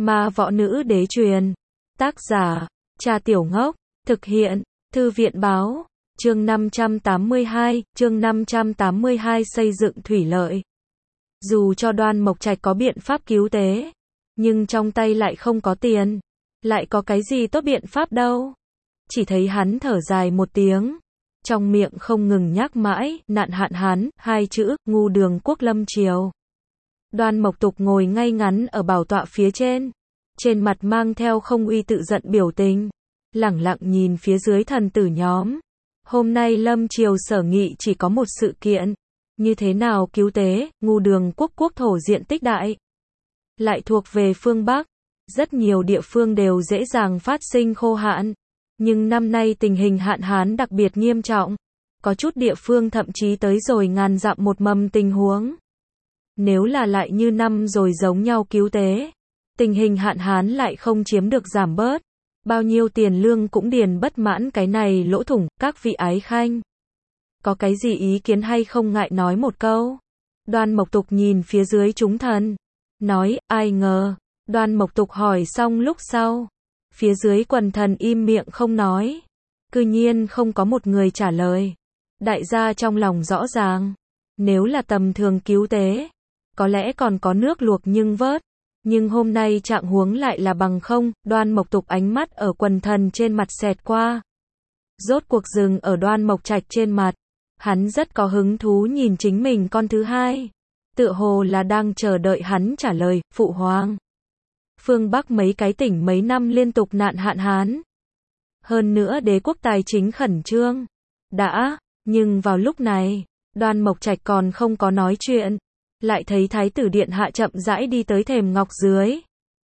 Ma Võ Nữ Đế Truyền. Tác giả, Cha Tiểu Ngốc. Thực hiện, Thư viện Báo. Chương 582 xây dựng thủy lợi. Dù cho Đoan Mộc Trạch có biện pháp cứu tế, nhưng trong tay lại không có tiền. Lại có cái gì tốt biện pháp đâu. Chỉ thấy hắn thở dài một tiếng. Trong miệng không ngừng nhắc mãi, nạn hạn hán, hai chữ, ngu đường quốc lâm triều. Đoan Mộc Tục ngồi ngay ngắn ở bảo tọa phía trên. Trên mặt mang theo không uy tự giận biểu tình. Lẳng lặng nhìn phía dưới thần tử nhóm. Hôm nay lâm triều sở nghị chỉ có một sự kiện. Như thế nào cứu tế, ngu đường quốc thổ diện tích đại. Lại thuộc về phương Bắc. Rất nhiều địa phương đều dễ dàng phát sinh khô hạn. Nhưng năm nay tình hình hạn hán đặc biệt nghiêm trọng. Có chút địa phương thậm chí tới rồi ngàn dặm một mầm tình huống. Nếu là lại như năm rồi giống nhau cứu tế, tình hình hạn hán lại không chiếm được giảm bớt. Bao nhiêu tiền lương cũng điền bất mãn cái này lỗ thủng, các vị ái khanh. Có cái gì ý kiến hay không ngại nói một câu. Đoan Mộc Tục nhìn phía dưới chúng thần. Nói, ai ngờ. Đoan Mộc Tục hỏi xong lúc sau. Phía dưới quần thần im miệng không nói. Cư nhiên không có một người trả lời. Đại gia trong lòng rõ ràng. Nếu là tầm thường cứu tế, có lẽ còn có nước luộc nhưng vớt. Nhưng hôm nay trạng huống lại là bằng không. Đoan Mộc Tục ánh mắt ở quần thần trên mặt xẹt qua. Rốt cuộc dừng ở Đoan Mộc Trạch trên mặt. Hắn rất có hứng thú nhìn chính mình con thứ hai. Tựa hồ là đang chờ đợi hắn trả lời, phụ hoàng. Phương Bắc mấy cái tỉnh mấy năm liên tục nạn hạn hán. Hơn nữa đế quốc tài chính khẩn trương. Nhưng vào lúc này, Đoan Mộc Trạch còn không có nói chuyện. Lại thấy Thái tử điện hạ chậm rãi đi tới thềm ngọc dưới.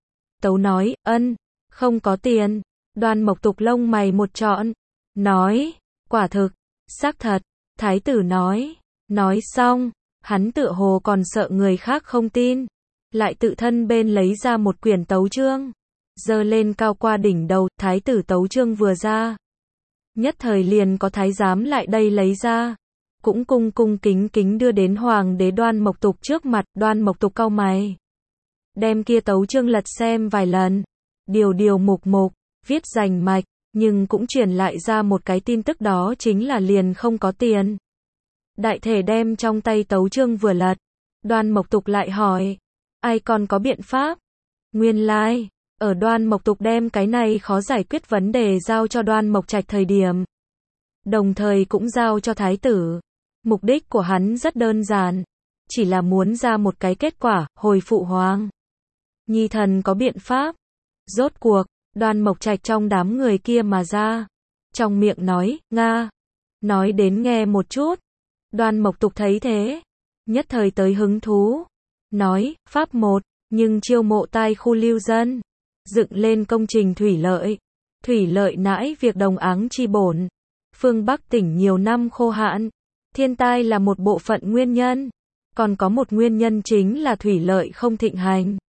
Tấu nói, không có tiền. Đoan Mộc Tục lông mày một trọn. Nói, quả thực, xác thật. Thái tử nói xong, hắn tựa hồ còn sợ người khác không tin. Lại tự thân bên lấy ra một quyển tấu chương. Giơ lên cao qua đỉnh đầu, thái tử tấu chương vừa ra. Nhất thời liền có thái giám lại đây lấy ra. Cũng cung kính đưa đến hoàng đế Đoan Mộc Tục trước mặt. Đoan Mộc Tục cau mày. Đem kia tấu chương lật xem vài lần. Điều mục, viết rành mạch. Nhưng cũng truyền lại ra một cái tin tức, đó chính là liền không có tiền. Đại thể đem trong tay tấu chương vừa lật. Đoan Mộc Tục lại hỏi. Ai còn có biện pháp? Nguyên lai, ở Đoan Mộc Tục đem cái này khó giải quyết vấn đề giao cho Đoan Mộc Trạch thời điểm. Đồng thời cũng giao cho thái tử. Mục đích của hắn rất đơn giản. Chỉ là muốn ra một cái kết quả, hồi phụ hoàng. Nhi thần có biện pháp. Rốt cuộc, Đoan Mộc Trạch trong đám người kia mà ra. Trong miệng nói, Nga. Nói đến nghe một chút. Đoan Mộc Tục thấy thế. Nhất thời tới hứng thú. Nói, pháp một, nhưng chiêu mộ tai khu lưu dân. Dựng lên công trình thủy lợi. Thủy lợi nãi việc đồng áng chi bổn. Phương Bắc tỉnh nhiều năm khô hạn. Thiên tai là một bộ phận nguyên nhân. Còn có một nguyên nhân chính là thủy lợi không thịnh hành.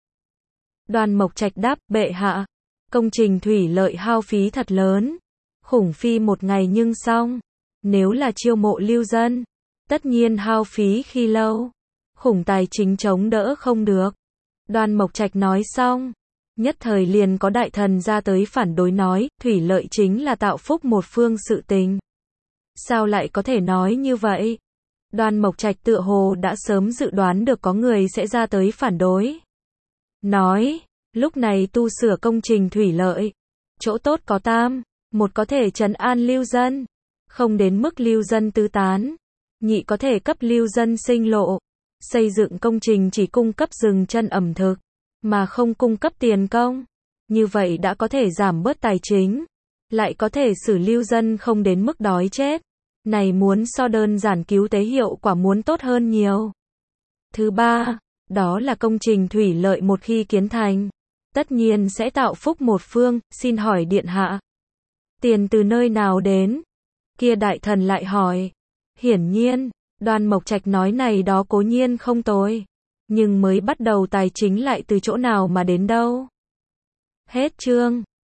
Đoan Mộc Trạch đáp, bệ hạ. Công trình thủy lợi hao phí thật lớn. Khủng phi một ngày nhưng xong. Nếu là chiêu mộ lưu dân, tất nhiên hao phí khi lâu. Khủng tài chính chống đỡ không được. Đoan Mộc Trạch nói xong. Nhất thời liền có đại thần ra tới phản đối nói, thủy lợi chính là tạo phúc một phương sự tình. Sao lại có thể nói như vậy? Đoan Mộc Trạch tựa hồ đã sớm dự đoán được có người sẽ ra tới phản đối. Nói, lúc này tu sửa công trình thủy lợi. Chỗ tốt có tam. Một có thể trấn an lưu dân. Không đến mức lưu dân tứ tán. Nhị có thể cấp lưu dân sinh lộ. Xây dựng công trình chỉ cung cấp dừng chân ẩm thực, mà không cung cấp tiền công. Như vậy đã có thể giảm bớt tài chính. Lại có thể xử lưu dân không đến mức đói chết. Này muốn so đơn giản cứu tế hiệu quả muốn tốt hơn nhiều. Thứ ba, đó là công trình thủy lợi một khi kiến thành. Tất nhiên sẽ tạo phúc một phương, xin hỏi điện hạ. Tiền từ nơi nào đến? Kia đại thần lại hỏi. Hiển nhiên, Đoan Mộc Trạch nói này đó cố nhiên không tồi. Nhưng mới bắt đầu tài chính lại từ chỗ nào mà đến đâu? Hết chương.